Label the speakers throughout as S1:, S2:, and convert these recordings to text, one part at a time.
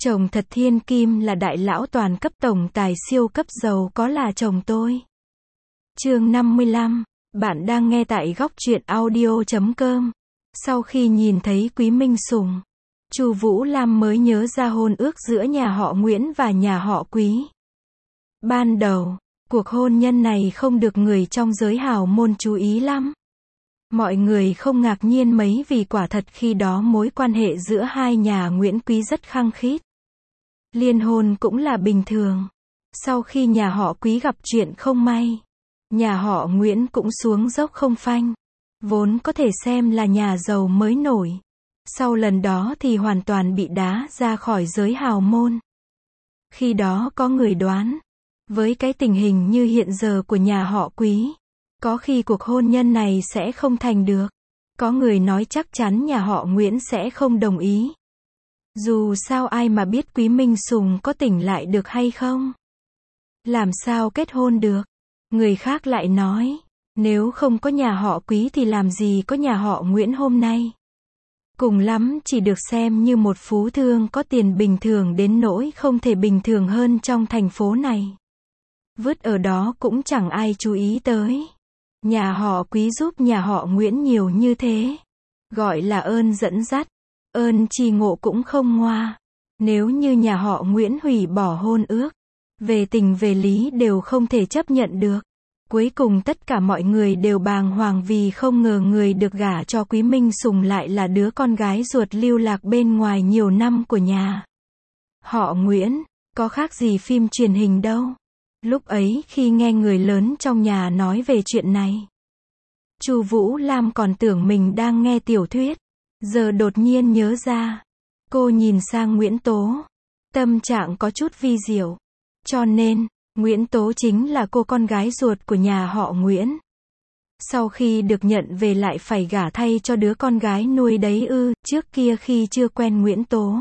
S1: Chồng thật thiên kim là đại lão toàn cấp tổng tài siêu cấp giàu có là chồng tôi. Chương 55, bạn đang nghe tại góc truyện audio.com. Sau khi nhìn thấy Quý Minh Sùng, Chu Vũ Lam mới nhớ ra hôn ước giữa nhà họ Nguyễn và nhà họ Quý. Ban đầu, cuộc hôn nhân này không được người trong giới hào môn chú ý lắm. Mọi người không ngạc nhiên mấy vì quả thật khi đó mối quan hệ giữa hai nhà Nguyễn Quý rất khăng khít. Liên hôn cũng là bình thường. Sau khi nhà họ Quý gặp chuyện không may, nhà họ Nguyễn cũng xuống dốc không phanh. Vốn có thể xem là nhà giàu mới nổi. Sau lần đó thì hoàn toàn bị đá ra khỏi giới hào môn. Khi đó có người đoán, với cái tình hình như hiện giờ của nhà họ Quý, có khi cuộc hôn nhân này sẽ không thành được. Có người nói chắc chắn nhà họ Nguyễn sẽ không đồng ý. Dù sao ai mà biết Quý Minh Sùng có tỉnh lại được hay không? Làm sao kết hôn được? Người khác lại nói, nếu không có nhà họ Quý thì làm gì có nhà họ Nguyễn hôm nay? Cùng lắm chỉ được xem như một phú thương có tiền bình thường đến nỗi không thể bình thường hơn trong thành phố này. Vứt ở đó cũng chẳng ai chú ý tới. Nhà họ Quý giúp nhà họ Nguyễn nhiều như thế. Gọi là ơn dẫn dắt. Ơn tri ngộ cũng không ngoa. Nếu như nhà họ Nguyễn hủy bỏ hôn ước, về tình về lý đều không thể chấp nhận được. Cuối cùng tất cả mọi người đều bàng hoàng vì không ngờ người được gả cho Quý Minh Sùng lại là đứa con gái ruột lưu lạc bên ngoài nhiều năm của nhà họ Nguyễn. Có khác gì phim truyền hình đâu. Lúc ấy khi nghe người lớn trong nhà nói về chuyện này, Chu Vũ Lam còn tưởng mình đang nghe tiểu thuyết. Giờ đột nhiên nhớ ra. Cô nhìn sang Nguyễn Tố. Tâm trạng có chút vi diệu. Cho nên, Nguyễn Tố chính là cô con gái ruột của nhà họ Nguyễn. Sau khi được nhận về lại phải gả thay cho đứa con gái nuôi đấy ư? Trước kia khi chưa quen Nguyễn Tố,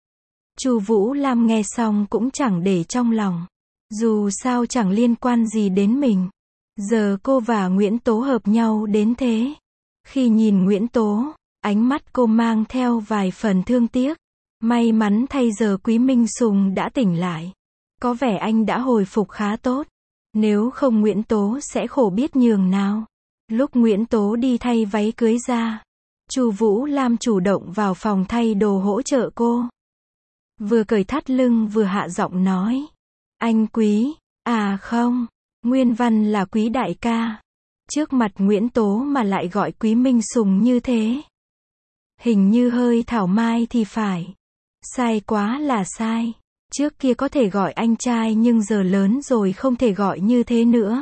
S1: Chu Vũ Lam nghe xong cũng chẳng để trong lòng. Dù sao chẳng liên quan gì đến mình. Giờ cô và Nguyễn Tố hợp nhau đến thế. Khi nhìn Nguyễn Tố, ánh mắt cô mang theo vài phần thương tiếc. May mắn thay giờ Quý Minh Sùng đã tỉnh lại. Có vẻ anh đã hồi phục khá tốt. Nếu không Nguyễn Tố sẽ khổ biết nhường nào. Lúc Nguyễn Tố đi thay váy cưới ra, Chu Vũ Lam chủ động vào phòng thay đồ hỗ trợ cô. Vừa cởi thắt lưng vừa hạ giọng nói. Anh Quý, à không, nguyên văn là Quý đại ca. Trước mặt Nguyễn Tố mà lại gọi Quý Minh Sùng như thế. Hình như hơi thảo mai thì phải. Sai quá là sai. Trước kia có thể gọi anh trai nhưng giờ lớn rồi không thể gọi như thế nữa.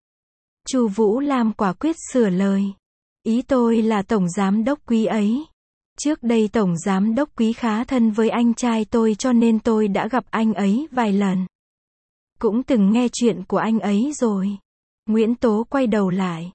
S1: Chu Vũ Lam quả quyết sửa lời. Ý tôi là Tổng Giám đốc Quý ấy. Trước đây Tổng Giám đốc Quý khá thân với anh trai tôi cho nên tôi đã gặp anh ấy vài lần. Cũng từng nghe chuyện của anh ấy rồi. Nguyễn Tố quay đầu lại.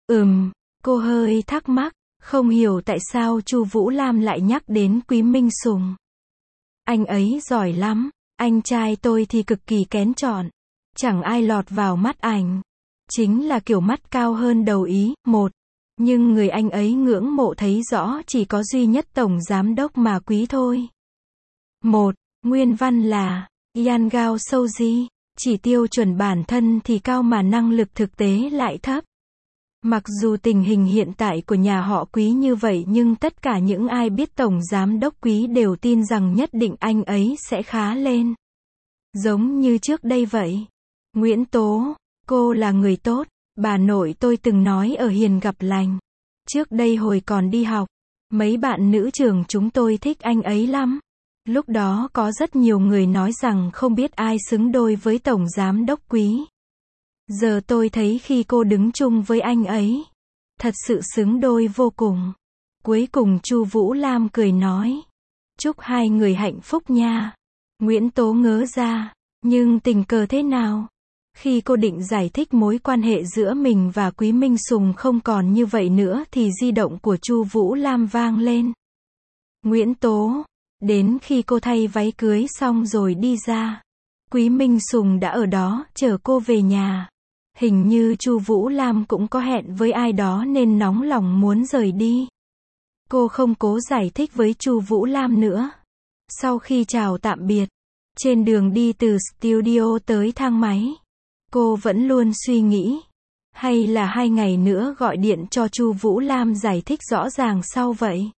S1: Cô hơi thắc mắc, không hiểu tại sao Chu Vũ Lam lại nhắc đến Quý Minh Sùng. Anh ấy giỏi lắm, anh trai tôi thì cực kỳ kén chọn. Chẳng ai lọt vào mắt ảnh. Chính là kiểu mắt cao hơn đầu ý, một. Nhưng người anh ấy ngưỡng mộ thấy rõ chỉ có duy nhất Tổng Giám đốc mà Quý thôi. Một, nguyên văn là, Yan Gao Souji. Chỉ tiêu chuẩn bản thân thì cao mà năng lực thực tế lại thấp. Mặc dù tình hình hiện tại của nhà họ Quý như vậy nhưng tất cả những ai biết Tổng Giám đốc Quý đều tin rằng nhất định anh ấy sẽ khá lên. Giống như trước đây vậy. Nguyễn Tố, cô là người tốt, bà nội tôi từng nói ở hiền gặp lành. Trước đây hồi còn đi học, mấy bạn nữ trường chúng tôi thích anh ấy lắm. Lúc đó có rất nhiều người nói rằng không biết ai xứng đôi với Tổng Giám đốc Quý. Giờ tôi thấy khi cô đứng chung với anh ấy, thật sự xứng đôi vô cùng. Cuối cùng Chu Vũ Lam cười nói. Chúc hai người hạnh phúc nha. Nguyễn Tố ngớ ra. Nhưng tình cờ thế nào? Khi cô định giải thích mối quan hệ giữa mình và Quý Minh Sùng không còn như vậy nữa thì di động của Chu Vũ Lam vang lên. Nguyễn Tố. Đến khi cô thay váy cưới xong rồi đi ra, Quý Minh Sùng đã ở đó chờ cô về nhà. Hình như Chu Vũ Lam cũng có hẹn với ai đó nên nóng lòng muốn rời đi. Cô không cố giải thích với Chu Vũ Lam nữa. Sau khi chào tạm biệt, trên đường đi từ studio tới thang máy, cô vẫn luôn suy nghĩ, hay là 2 ngày nữa gọi điện cho Chu Vũ Lam giải thích rõ ràng sau vậy.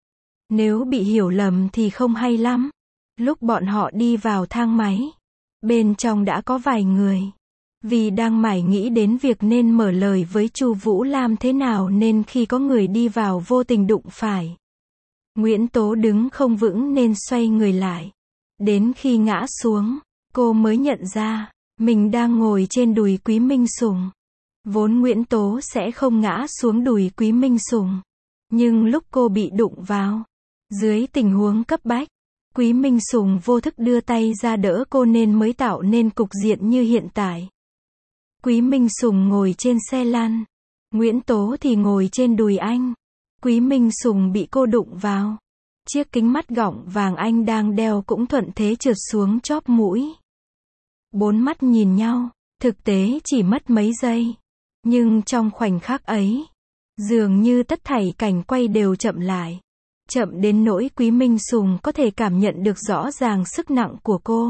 S1: Nếu bị hiểu lầm thì không hay lắm. Lúc bọn họ đi vào thang máy, bên trong đã có vài người. Vì đang mải nghĩ đến việc nên mở lời với Chu Vũ Lam thế nào nên khi có người đi vào vô tình đụng phải. Nguyễn Tố đứng không vững nên xoay người lại. Đến khi ngã xuống, cô mới nhận ra, mình đang ngồi trên đùi Quý Minh Sùng. Vốn Nguyễn Tố sẽ không ngã xuống đùi Quý Minh Sùng. Nhưng lúc cô bị đụng vào, dưới tình huống cấp bách, Quý Minh Sùng vô thức đưa tay ra đỡ cô nên mới tạo nên cục diện như hiện tại. Quý Minh Sùng ngồi trên xe lăn, Nguyễn Tố thì ngồi trên đùi anh. Quý Minh Sùng bị cô đụng vào. Chiếc kính mắt gọng vàng anh đang đeo cũng thuận thế trượt xuống chóp mũi. 4 mắt nhìn nhau, thực tế chỉ mất mấy giây. Nhưng trong khoảnh khắc ấy, dường như tất thảy cảnh quay đều chậm lại. Chậm đến nỗi Quý Minh Sùng có thể cảm nhận được rõ ràng sức nặng của cô.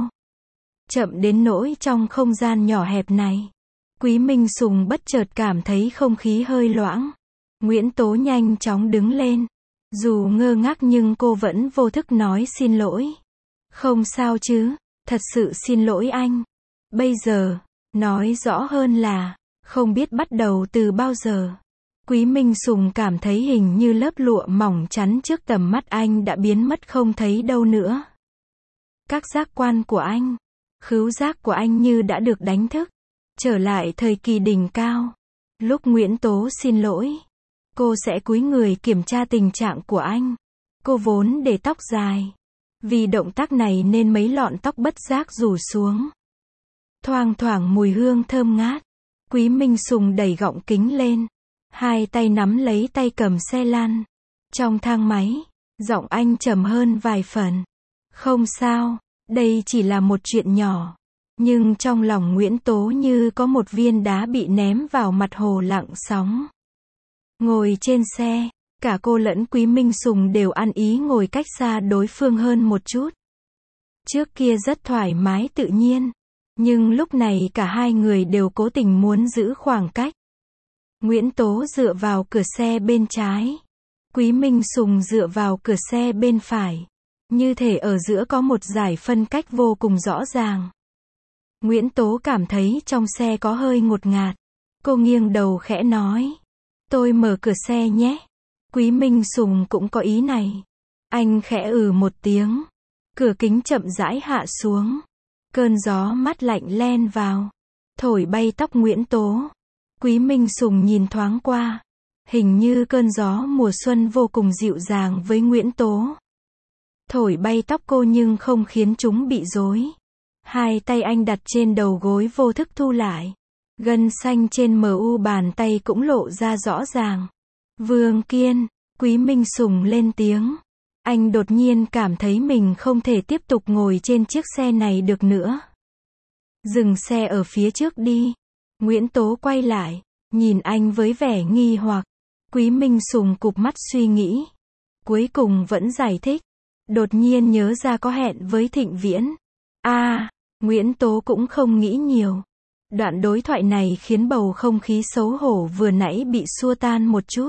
S1: Chậm đến nỗi trong không gian nhỏ hẹp này, Quý Minh Sùng bất chợt cảm thấy không khí hơi loãng. Nguyễn Tố nhanh chóng đứng lên. Dù ngơ ngác nhưng cô vẫn vô thức nói xin lỗi. Không sao chứ, thật sự xin lỗi anh. Bây giờ, nói rõ hơn là, không biết bắt đầu từ bao giờ. Quý Minh Sùng cảm thấy hình như lớp lụa mỏng chắn trước tầm mắt anh đã biến mất không thấy đâu nữa. Các giác quan của anh, khứu giác của anh như đã được đánh thức. Trở lại thời kỳ đỉnh cao. Lúc Nguyễn Tố xin lỗi, cô sẽ cúi người kiểm tra tình trạng của anh. Cô vốn để tóc dài. Vì động tác này nên mấy lọn tóc bất giác rủ xuống. Thoang thoảng mùi hương thơm ngát. Quý Minh Sùng đẩy gọng kính lên. Hai tay nắm lấy tay cầm xe lăn. Trong thang máy, giọng anh trầm hơn vài phần. Không sao, đây chỉ là một chuyện nhỏ. Nhưng trong lòng Nguyễn Tố như có một viên đá bị ném vào mặt hồ lặng sóng. Ngồi trên xe, cả cô lẫn Quý Minh Sùng đều ăn ý ngồi cách xa đối phương hơn một chút. Trước kia rất thoải mái tự nhiên. Nhưng lúc này cả hai người đều cố tình muốn giữ khoảng cách. Nguyễn Tố dựa vào cửa xe bên trái. Quý Minh Sùng dựa vào cửa xe bên phải. Như thể ở giữa có một dải phân cách vô cùng rõ ràng. Nguyễn Tố cảm thấy trong xe có hơi ngột ngạt. Cô nghiêng đầu khẽ nói. Tôi mở cửa xe nhé. Quý Minh Sùng cũng có ý này. Anh khẽ một tiếng. Cửa kính chậm rãi hạ xuống. Cơn gió mát lạnh len vào. Thổi bay tóc Nguyễn Tố. Quý Minh Sùng nhìn thoáng qua. Hình như cơn gió mùa xuân vô cùng dịu dàng với Nguyễn Tố. Thổi bay tóc cô nhưng không khiến chúng bị rối. Hai tay anh đặt trên đầu gối vô thức thu lại. Gân xanh trên mu bàn tay cũng lộ ra rõ ràng. Vương Kiên, Quý Minh Sùng lên tiếng. Anh đột nhiên cảm thấy mình không thể tiếp tục ngồi trên chiếc xe này được nữa. Dừng xe ở phía trước đi. Nguyễn Tố quay lại, nhìn anh với vẻ nghi hoặc. Quý Minh Sùng cụp mắt suy nghĩ. Cuối cùng vẫn giải thích. Đột nhiên nhớ ra có hẹn với Thịnh Viễn. Nguyễn Tố cũng không nghĩ nhiều. Đoạn đối thoại này khiến bầu không khí xấu hổ vừa nãy bị xua tan một chút.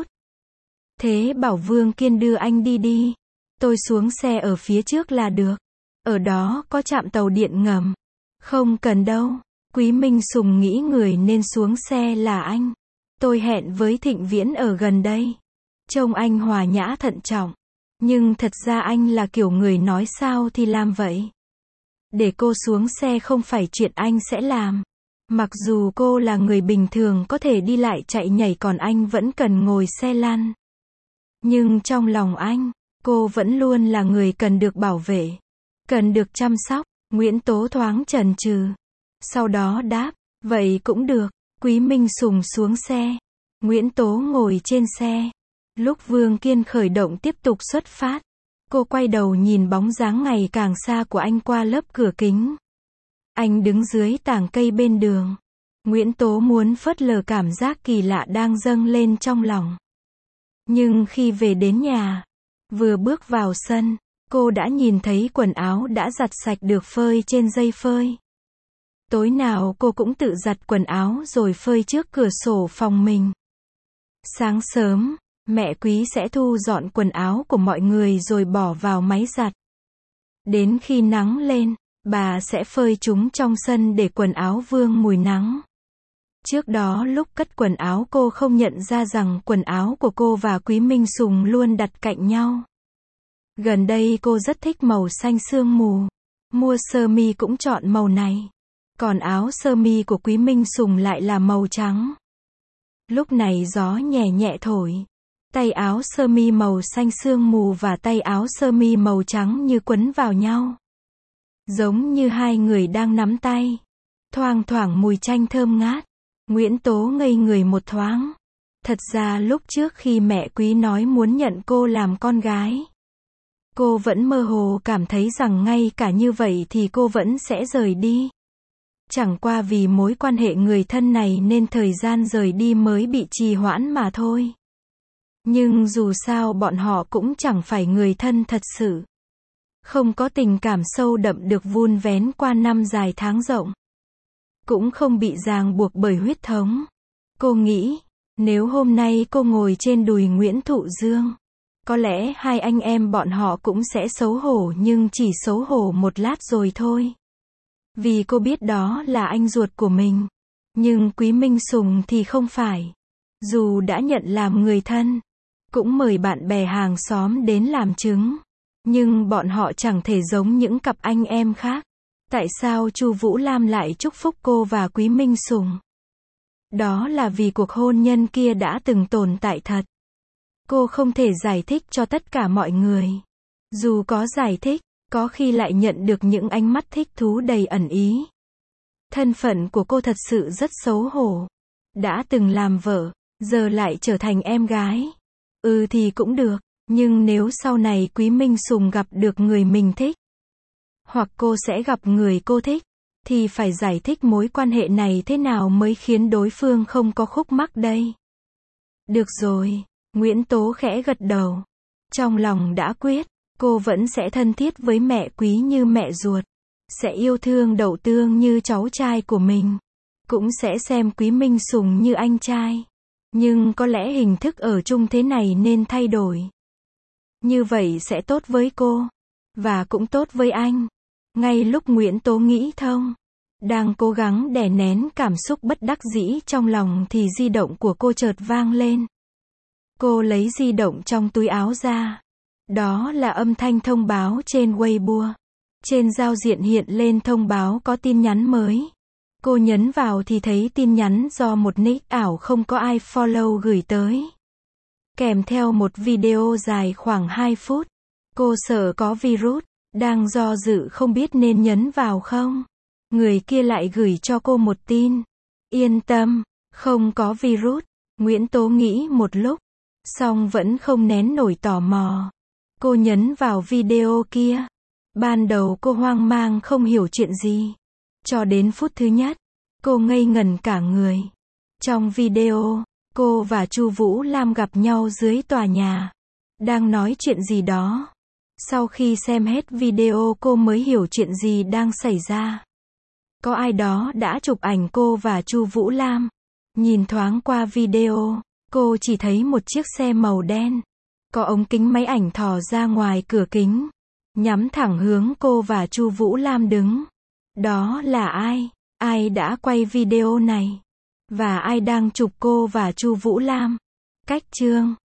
S1: Thế bảo Vương Kiên đưa anh đi. Tôi xuống xe ở phía trước là được. Ở đó có trạm tàu điện ngầm. Không cần đâu. Quý Minh Sùng nghĩ người nên xuống xe là anh. Tôi hẹn với Thịnh Viễn ở gần đây. Trông anh hòa nhã thận trọng. Nhưng thật ra anh là kiểu người nói sao thì làm vậy. Để cô xuống xe không phải chuyện anh sẽ làm. Mặc dù cô là người bình thường có thể đi lại chạy nhảy còn anh vẫn cần ngồi xe lăn. Nhưng trong lòng anh, cô vẫn luôn là người cần được bảo vệ. Cần được chăm sóc. Nguyễn Tố thoáng chần chừ. Sau đó đáp, vậy cũng được. Quý Minh Sùng xuống xe. Nguyễn Tố ngồi trên xe. Lúc Vương Kiên khởi động tiếp tục xuất phát. Cô quay đầu nhìn bóng dáng ngày càng xa của anh qua lớp cửa kính. Anh đứng dưới tảng cây bên đường. Nguyễn Tố muốn phớt lờ cảm giác kỳ lạ đang dâng lên trong lòng. Nhưng khi về đến nhà, vừa bước vào sân, Cô đã nhìn thấy quần áo đã giặt sạch được phơi trên dây phơi. Tối nào cô cũng tự giặt quần áo rồi phơi trước cửa sổ phòng mình. Sáng sớm, mẹ Quý sẽ thu dọn quần áo của mọi người rồi bỏ vào máy giặt. Đến khi nắng lên, bà sẽ phơi chúng trong sân để quần áo vương mùi nắng. Trước đó lúc cất quần áo cô không nhận ra rằng quần áo của cô và Quý Minh Sùng luôn đặt cạnh nhau. Gần đây cô rất thích màu xanh sương mù. Mua sơ mi cũng chọn màu này. Còn áo sơ mi của Quý Minh Sùng lại là màu trắng. Lúc này gió nhẹ nhẹ thổi. Tay áo sơ mi màu xanh sương mù và tay áo sơ mi màu trắng như quấn vào nhau. Giống như hai người đang nắm tay. Thoang thoảng mùi chanh thơm ngát. Nguyễn Tố ngây người một thoáng. Thật ra lúc trước khi mẹ Quý nói muốn nhận cô làm con gái, cô vẫn mơ hồ cảm thấy rằng ngay cả như vậy thì cô vẫn sẽ rời đi. Chẳng qua vì mối quan hệ người thân này nên thời gian rời đi mới bị trì hoãn mà thôi. Nhưng dù sao bọn họ cũng chẳng phải người thân thật sự. Không có tình cảm sâu đậm được vun vén qua năm dài tháng rộng. Cũng không bị ràng buộc bởi huyết thống. Cô nghĩ, nếu hôm nay cô ngồi trên đùi Nguyễn Thụ Dương, có lẽ hai anh em bọn họ cũng sẽ xấu hổ nhưng chỉ xấu hổ một lát rồi thôi. Vì cô biết đó là anh ruột của mình. Nhưng Quý Minh Sùng thì không phải. Dù đã nhận làm người thân, cũng mời bạn bè hàng xóm đến làm chứng. Nhưng bọn họ chẳng thể giống những cặp anh em khác. Tại sao Chu Vũ Lam lại chúc phúc cô và Quý Minh Sùng? Đó là vì cuộc hôn nhân kia đã từng tồn tại thật. Cô không thể giải thích cho tất cả mọi người. Dù có giải thích, có khi lại nhận được những ánh mắt thích thú đầy ẩn ý. Thân phận của cô thật sự rất xấu hổ. Đã từng làm vợ, giờ lại trở thành em gái. Thì cũng được, nhưng nếu sau này Quý Minh Sùng gặp được người mình thích, hoặc cô sẽ gặp người cô thích, thì phải giải thích mối quan hệ này thế nào mới khiến đối phương không có khúc mắc đây. Được rồi, Nguyễn Tố khẽ gật đầu. Trong lòng đã quyết, cô vẫn sẽ thân thiết với mẹ Quý như mẹ ruột. Sẽ yêu thương Đậu Tương như cháu trai của mình. Cũng sẽ xem Quý Minh Sùng như anh trai. Nhưng có lẽ hình thức ở chung thế này nên thay đổi. Như vậy sẽ tốt với cô. Và cũng tốt với anh. Ngay lúc Nguyễn Tố nghĩ thông, đang cố gắng đè nén cảm xúc bất đắc dĩ trong lòng thì di động của cô chợt vang lên. Cô lấy di động trong túi áo ra. Đó là âm thanh thông báo trên Weibo. Trên giao diện hiện lên thông báo có tin nhắn mới. Cô nhấn vào thì thấy tin nhắn do một nick ảo không có ai follow gửi tới. Kèm theo một video dài khoảng 2 phút. Cô sợ có virus, đang do dự không biết nên nhấn vào không. Người kia lại gửi cho cô một tin. Yên tâm, không có virus. Nguyễn Tố nghĩ một lúc, song vẫn không nén nổi tò mò. Cô nhấn vào video kia. Ban đầu cô hoang mang không hiểu chuyện gì. Cho đến phút thứ nhất, cô ngây ngẩn cả người. Trong video, cô và Chu Vũ Lam gặp nhau dưới tòa nhà. Đang nói chuyện gì đó. Sau khi xem hết video cô mới hiểu chuyện gì đang xảy ra. Có ai đó đã chụp ảnh cô và Chu Vũ Lam. Nhìn thoáng qua video, cô chỉ thấy một chiếc xe màu đen. Có ống kính máy ảnh thò ra ngoài cửa kính. Nhắm thẳng hướng cô và Chu Vũ Lam đứng. Đó là ai? Ai đã quay video này? Và ai đang chụp cô và Chu Vũ Lam? Cách chương